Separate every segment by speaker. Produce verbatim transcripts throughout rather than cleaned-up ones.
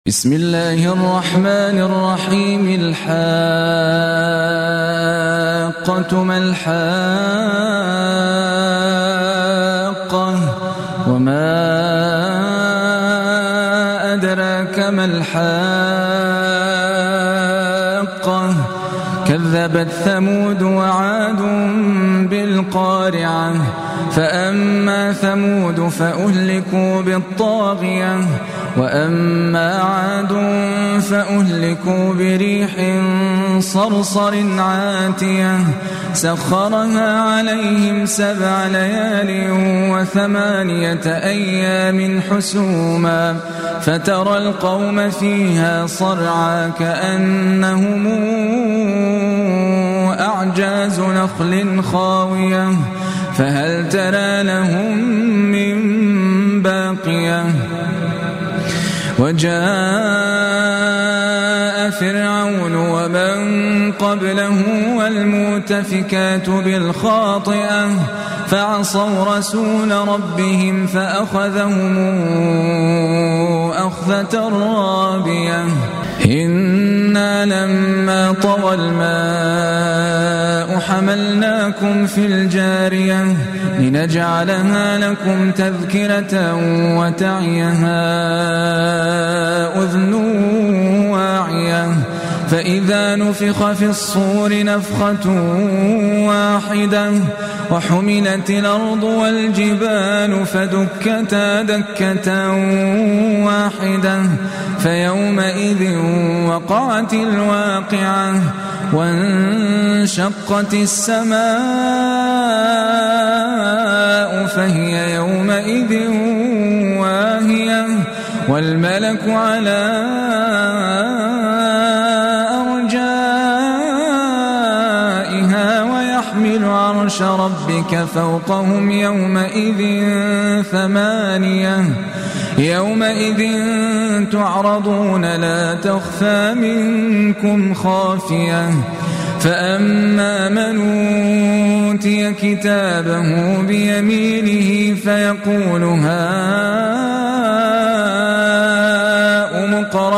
Speaker 1: بسم الله الرحمن الرحيم. الحاقة ما الحاقة وما أدراك ما الحاقة كذبت ثمود وعاد بالقارعة فأما ثمود فأهلكوا بالطاغية وأما عاد فأهلكوا بريح صرصر عاتية سخرها عليهم سبع ليال وثمانية أيام حسوما فترى القوم فيها صرعى كأنهم أعجاز نخل خاوية فهل ترى لهم من باقية. وجاء فرعون ومن قبله والمؤتفكات بالخاطئة فعصوا رسول ربهم فأخذهم أخذة رابية. إنا لما طغى الماء حملناكم في الجارية لنجعلها لكم تذكرة وتعيها أذن واعية فإذا نفخ في الصور نفخة واحدة وحملت الأرض والجبال فدكتا دكة واحدة فيومئذ وقعت الواقعة وانشقت السماء فهي يومئذ واهية والملك على أرجائها ويحمل عرش ربك فوقهم يومئذ ثمانية يومئذ تعرضون لا تخفى منكم خافية. فأما من أوتي كتابه بيمينه فيقول هاؤم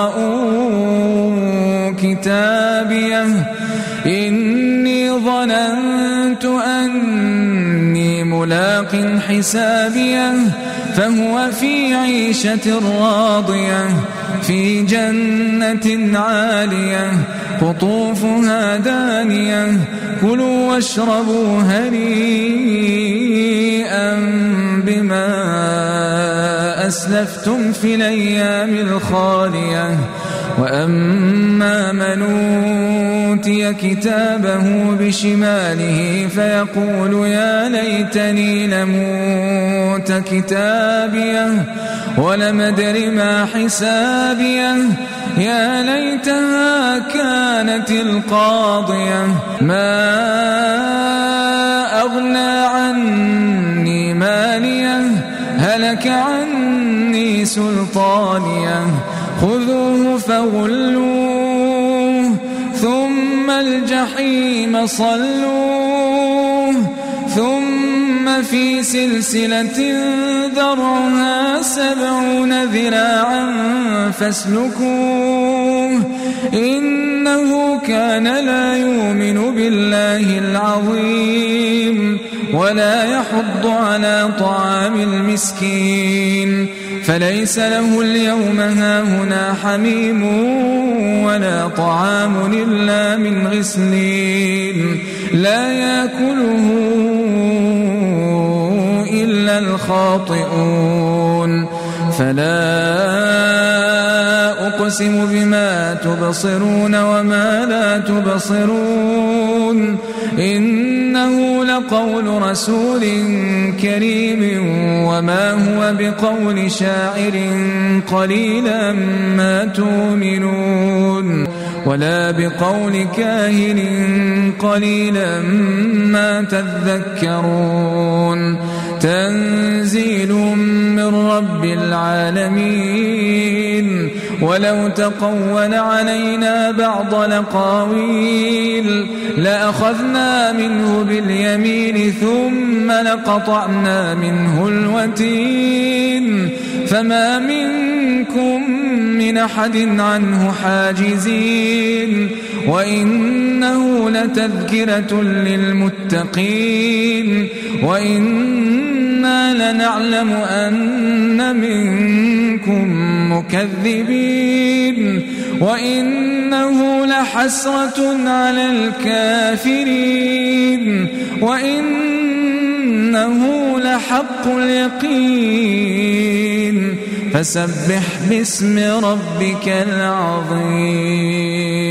Speaker 1: اقرءوا كتابيه إني ظننت أني ملاق حسابيه فهو في عيشة راضية في جنة عالية قطوفها دانية كلوا واشربوا هنيئا بما أسلفتم في الأيام الخالية. وأما من أوتي كتابه بشماله فيقول يا ليتني لموت كتابيه ولم أدر ما حسابيه يا ليتها كانت القاضية ما أغنى عني ماليه هلك عني سلطانيه خذوه فغلوه ثم الجحيم صلوه ثم في سلسلة ذرعها سبعون ذراعا فاسلكوه إنه كان لا يؤمن بالله العظيم ولا يحض على طعام المسكين فليس له اليوم هاهنا حميم ولا طعام إلا من غسلين لا يأكله إلا الخاطئون. فلا أقسم بما تبصرون وما لا تبصرون إنه لقول رسول كريم وما هو بقول شاعر قليلا ما تؤمنون ولا بقول كاهن قليلا ما تذكرون تنزيل من رب العالمين. ولو تقول علينا بعض الأقاويل لأخذنا منه باليمين ثم لقطعنا منه الوتين فما منكم من أحد عنه حاجزين وإنه لتذكرة للمتقين وإنا لنعلم أن منكم مكذبين وإنه لحسرة على الكافرين وإنه لحق اليقين فسبح باسم ربك العظيم.